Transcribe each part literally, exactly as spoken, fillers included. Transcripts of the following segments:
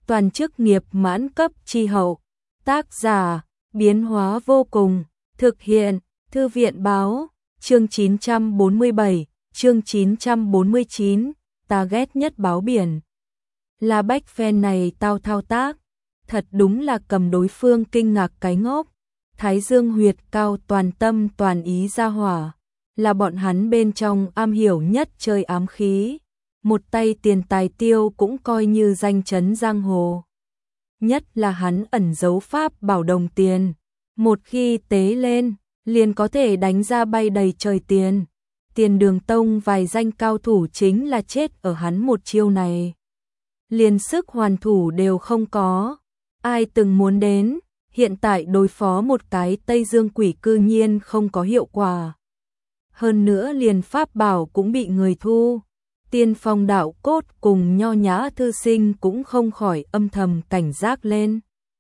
toàn chức nghiệp mãn cấp chi hậu. Tác giả, biến hóa vô cùng, thực hiện, Thư viện báo, chương chín trăm bốn mươi bảy, chương chín trăm bốn mươi chín, ta ghét nhất báo biển. La Bách fan này tao thao tác, thật đúng là cầm đối phương kinh ngạc cái ngốc. Thái Dương huyệt cao toàn tâm toàn ý ra hỏa, là bọn hắn bên trong am hiểu nhất chơi ám khí, một tay tiền tài tiêu cũng coi như danh chấn giang hồ. Nhất là hắn ẩn giấu pháp bảo đồng tiền, một khi tế lên, liền có thể đánh ra bay đầy trời tiền. Tiền Đường Tông vài danh cao thủ chính là chết ở hắn một chiêu này. Liền sức hoàn thủ đều không có, ai từng muốn đến, hiện tại đối phó một cái Tây Dương quỷ cư nhiên không có hiệu quả. Hơn nữa liền pháp bảo cũng bị người thu. Tiên Phong Đạo Cốt cùng Nho Nhã thư sinh cũng không khỏi âm thầm cảnh giác lên.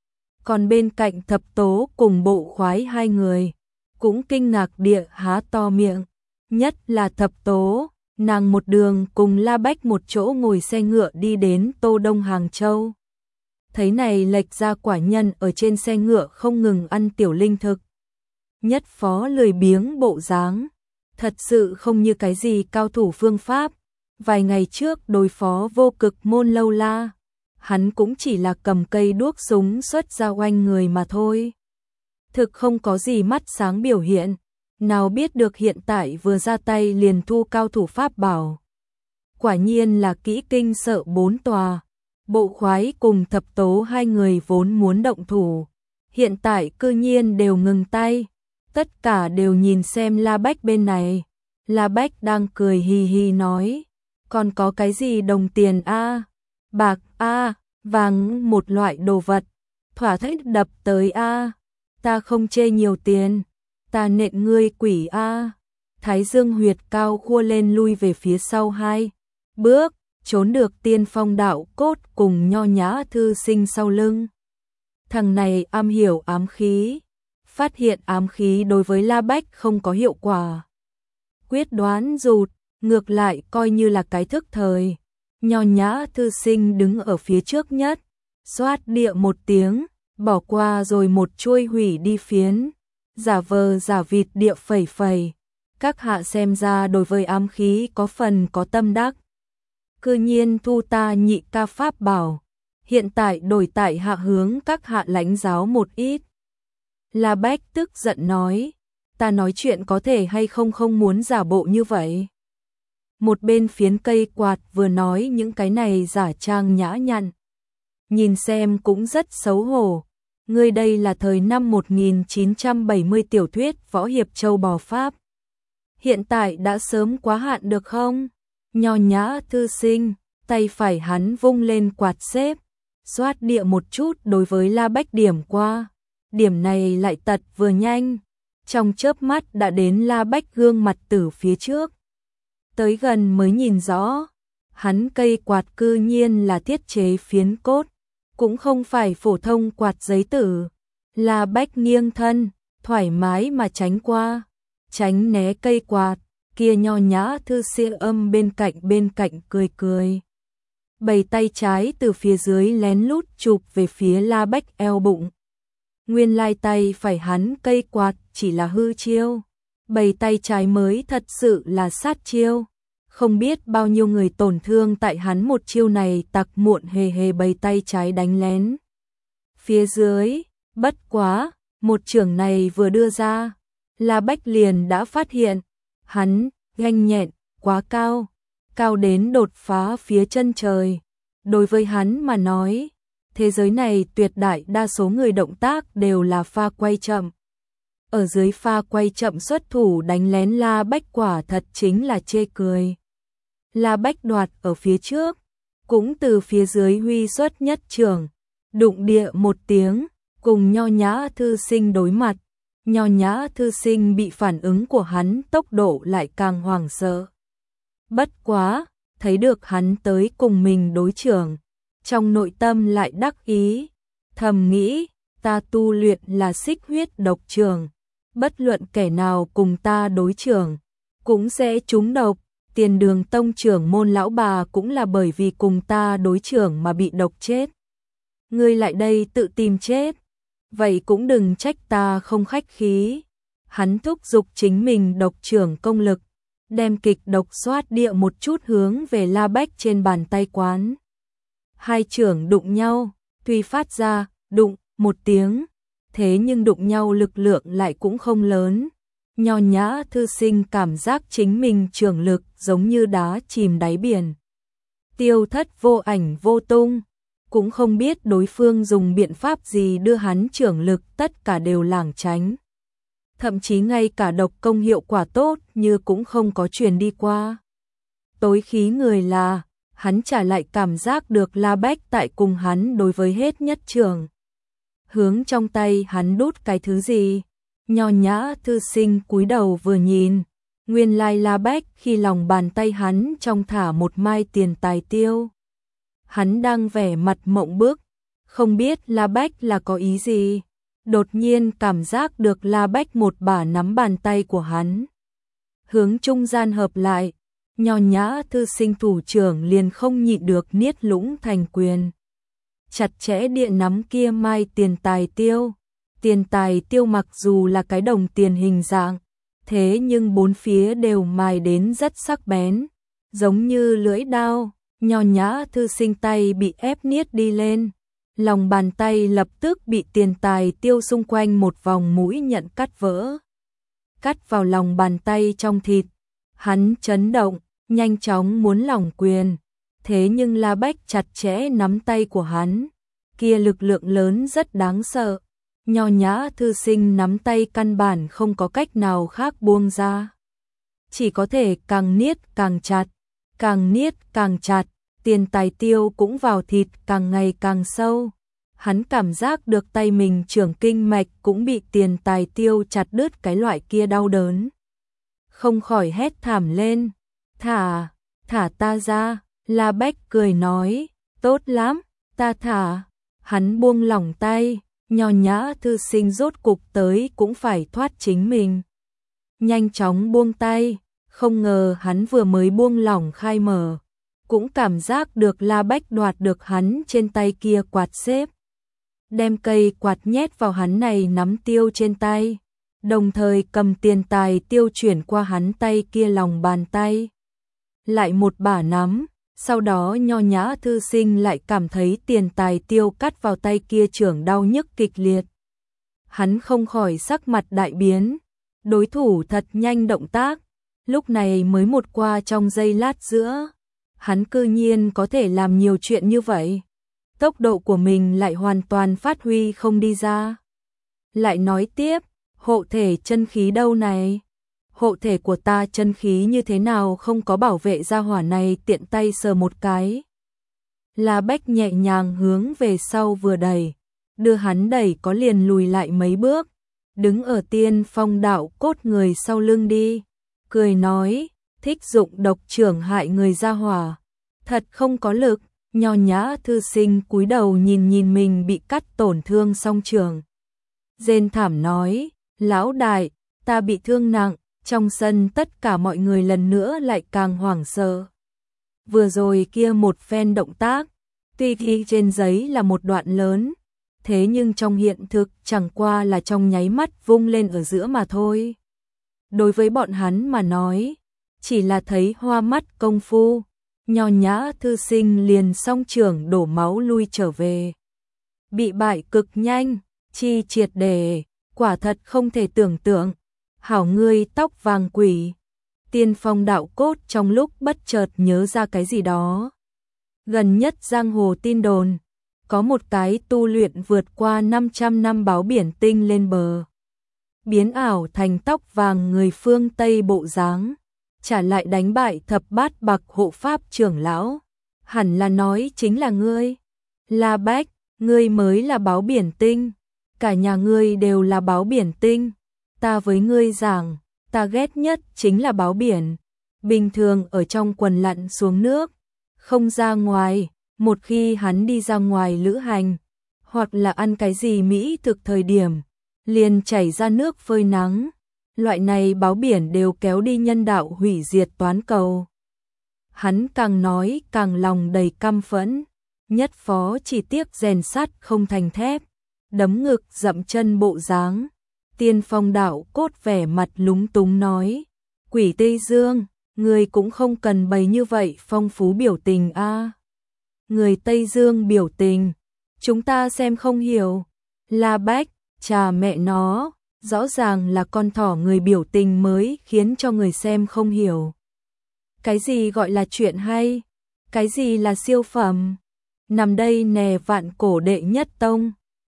Còn bên cạnh Thập Tố cùng Bộ Khoái hai người, cũng kinh ngạc địa há to miệng. Nhất là Thập Tố, nàng một đường cùng La Bách một chỗ ngồi xe ngựa đi đến Tô Đông Hàng Châu. Thấy này lệch ra quả nhân ở trên xe ngựa không ngừng ăn tiểu linh thực. Nhất phó lười biếng bộ dáng, thật sự không như cái gì cao thủ phương pháp. Vài ngày trước đối phó vô cực môn lâu la, hắn cũng chỉ là cầm cây đuốc súng xuất ra oanh người mà thôi. Thực không có gì mắt sáng biểu hiện, nào biết được hiện tại vừa ra tay liền thu cao thủ pháp bảo. Quả nhiên là kỹ kinh sợ bốn tòa. Bộ Khoái cùng Thập Tố hai người vốn muốn động thủ, hiện tại cư nhiên đều ngừng tay, tất cả đều nhìn xem La Bách bên này. La Bách đang cười hì hì nói, còn có cái gì đồng tiền a, bạc a, vàng một loại đồ vật, thỏa thích đập tới a, ta không chê nhiều tiền, ta nện ngươi quỷ a. Thái Dương huyệt cao khua lên lui về phía sau hai bước, trốn được Tiên Phong Đạo Cốt cùng Nho Nhã thư sinh sau lưng. Thằng này am hiểu ám khí, phát hiện ám khí đối với La Bách không có hiệu quả, quyết đoán rụt, ngược lại coi như là cái thức thời. Nho Nhã thư sinh đứng ở phía trước nhất, xoát địa một tiếng, bỏ qua rồi một chuôi hủy đi phiến, giả vờ giả vịt địa phẩy phẩy. Các hạ xem ra đối với ám khí có phần có tâm đắc. Cư nhiên thu ta nhị ca pháp bảo, hiện tại đổi tại hạ hướng các hạ lãnh giáo một ít. La Bách tức giận nói, ta nói chuyện có thể hay không không muốn giả bộ như vậy. Một bên phiến cây quạt vừa nói những cái này giả trang nhã nhặn, nhìn xem cũng rất xấu hổ. Ngươi đây là thời năm một nghìn chín trăm bảy mươi tiểu thuyết võ hiệp châu bò Pháp. Hiện tại đã sớm quá hạn được không? Nho Nhã thư sinh, tay phải hắn vung lên quạt xếp, xoát địa một chút đối với La Bách điểm qua. Điểm này lại tật vừa nhanh, trong chớp mắt đã đến La Bách gương mặt từ phía trước. Tới gần mới nhìn rõ, hắn cây quạt cư nhiên là thiết chế phiến cốt, cũng không phải phổ thông quạt giấy tử. La Bách nghiêng thân, thoải mái mà tránh qua, tránh né cây quạt. Kia Nho Nhã thư sĩ âm bên cạnh bên cạnh cười cười, bày tay trái từ phía dưới lén lút chụp về phía La Bách eo bụng. Nguyên lai tay phải hắn cây quạt chỉ là hư chiêu, bày tay trái mới thật sự là sát chiêu. Không biết bao nhiêu người tổn thương tại hắn một chiêu này tặc muộn hề hề bày tay trái đánh lén. Phía dưới, bất quá, một chưởng này vừa đưa ra, La Bách liền đã phát hiện. Hắn, nhanh nhẹn, quá cao, cao đến đột phá phía chân trời. Đối với hắn mà nói, thế giới này tuyệt đại đa số người động tác đều là pha quay chậm. Ở dưới pha quay chậm xuất thủ đánh lén La Bách quả thật chính là chê cười. La Bách đoạt ở phía trước, cũng từ phía dưới huy xuất nhất trường, đụng địa một tiếng, cùng Nho Nhã thư sinh đối mặt. Nho Nhã thư sinh bị phản ứng của hắn tốc độ lại càng hoảng sợ. Bất quá, thấy được hắn tới cùng mình đối trưởng, trong nội tâm lại đắc ý, thầm nghĩ, ta tu luyện là xích huyết độc trường, bất luận kẻ nào cùng ta đối trưởng, cũng sẽ trúng độc. Tiền Đường Tông trưởng môn lão bà cũng là bởi vì cùng ta đối trưởng mà bị độc chết. ngươi lại đây tự tìm chết. Vậy cũng đừng trách ta không khách khí. Hắn thúc giục chính mình độc trưởng công lực, đem kịch độc xoát địa một chút hướng về La Bách trên bàn tay quán. Hai trưởng đụng nhau, tuy phát ra đụng một tiếng, thế nhưng đụng nhau lực lượng lại cũng không lớn. Nho nhã thư sinh cảm giác chính mình trưởng lực giống như đá chìm đáy biển, tiêu thất vô ảnh vô tung, cũng không biết đối phương dùng biện pháp gì đưa hắn trưởng lực tất cả đều lảng tránh. Thậm chí ngay cả độc công hiệu quả tốt như cũng không có truyền đi qua. Tối khí người là, hắn trả lại cảm giác được La Bách tại cùng hắn đối với hết nhất trường. Hướng trong tay hắn đút cái thứ gì? Nho nhã thư sinh cúi đầu vừa nhìn, nguyên lai La Bách khi lòng bàn tay hắn trong thả một mai tiền tài tiêu. Hắn đang vẻ mặt mộng bức, không biết La Bách là có ý gì. Đột nhiên cảm giác được La Bách một bả nắm bàn tay của hắn, hướng trung gian hợp lại, nho nhã thư sinh thủ trưởng liền không nhịn được niết lũng thành quyền. Chặt chẽ địa nắm kia mai tiền tài tiêu. Tiền tài tiêu mặc dù là cái đồng tiền hình dạng, thế nhưng bốn phía đều mài đến rất sắc bén, giống như lưỡi dao. Nho nhã thư sinh tay bị ép niết đi lên, lòng bàn tay lập tức bị tiền tài tiêu xung quanh một vòng mũi nhận cắt vỡ. Cắt vào lòng bàn tay trong thịt, hắn chấn động, nhanh chóng muốn lỏng quyền, thế nhưng La Bách chặt chẽ nắm tay của hắn, kia lực lượng lớn rất đáng sợ. Nho nhã thư sinh nắm tay căn bản không có cách nào khác buông ra, chỉ có thể càng niết càng chặt, càng niết càng chặt, tiền tài tiêu cũng vào thịt càng ngày càng sâu. Hắn cảm giác được tay mình trưởng kinh mạch cũng bị tiền tài tiêu chặt đứt cái loại kia đau đớn. Không khỏi hét thảm lên, thả, thả ta ra. La Bách cười nói, tốt lắm, ta thả. Hắn buông lỏng tay, nho nhã thư sinh rốt cục tới cũng phải thoát chính mình. Nhanh chóng buông tay, không ngờ hắn vừa mới buông lỏng khai mở, cũng cảm giác được La Bách đoạt được hắn trên tay kia quạt xếp, đem cây quạt nhét vào hắn này nắm tiêu trên tay, đồng thời cầm tiền tài tiêu chuyển qua hắn tay kia lòng bàn tay. Lại một bả nắm, sau đó nho nhã thư sinh lại cảm thấy tiền tài tiêu cắt vào tay kia trưởng đau nhức kịch liệt. Hắn không khỏi sắc mặt đại biến, đối thủ thật nhanh động tác, lúc này mới một qua trong giây lát giữa. Hắn cư nhiên có thể làm nhiều chuyện như vậy. Tốc độ của mình lại hoàn toàn phát huy không đi ra. Lại nói tiếp, hộ thể chân khí đâu này? Hộ thể của ta chân khí như thế nào không có bảo vệ gia hỏa này tiện tay sờ một cái. La Bách nhẹ nhàng hướng về sau vừa đẩy, đưa hắn đẩy có liền lùi lại mấy bước, đứng ở tiên phong đạo cốt người sau lưng đi, cười nói, thích dụng độc trưởng hại người gia hỏa, thật không có lực. Nho nhã thư sinh cúi đầu nhìn nhìn mình bị cắt tổn thương song trường, rên thảm nói, lão đại, ta bị thương nặng. Trong sân tất cả mọi người lần nữa lại càng hoảng sợ. Vừa rồi kia một phen động tác, tuy ghi trên giấy là một đoạn lớn, thế nhưng trong hiện thực chẳng qua là trong nháy mắt vung lên ở giữa mà thôi. Đối với bọn hắn mà nói, chỉ là thấy hoa mắt công phu, nho nhã thư sinh liền song trưởng đổ máu lui trở về. Bị bại cực nhanh, chi triệt để, quả thật không thể tưởng tượng. Hảo ngươi tóc vàng quỷ. Tiên phong đạo cốt trong lúc bất chợt nhớ ra cái gì đó. Gần nhất giang hồ tin đồn, có một cái tu luyện vượt qua năm trăm năm báo biển tinh lên bờ, biến ảo thành tóc vàng người phương Tây bộ dáng, trả lại đánh bại thập bát bạc hộ pháp trưởng lão. Hẳn là nói chính là ngươi. La Bách, ngươi mới là báo biển tinh, cả nhà ngươi đều là báo biển tinh. Ta với ngươi giảng, ta ghét nhất chính là báo biển. Bình thường ở trong quần lặn xuống nước, không ra ngoài, một khi hắn đi ra ngoài lữ hành, hoặc là ăn cái gì mỹ thực thời điểm, liền chảy ra nước phơi nắng. Loại này báo biển đều kéo đi nhân đạo hủy diệt toán cầu. Hắn càng nói càng lòng đầy căm phẫn, nhất phó chỉ tiếc rèn sắt không thành thép, đấm ngực dậm chân bộ dáng. Tiên Phong đạo cốt vẻ mặt lúng túng nói, Quỷ Tây Dương, người cũng không cần bày như vậy phong phú biểu tình a. Người Tây Dương biểu tình, chúng ta xem không hiểu. La Bách, chà mẹ nó, rõ ràng là con thỏ người biểu tình mới khiến cho người xem không hiểu. Cái gì gọi là chuyện hay? Cái gì là siêu phẩm? Nằm đây nè vạn cổ đệ nhất tông.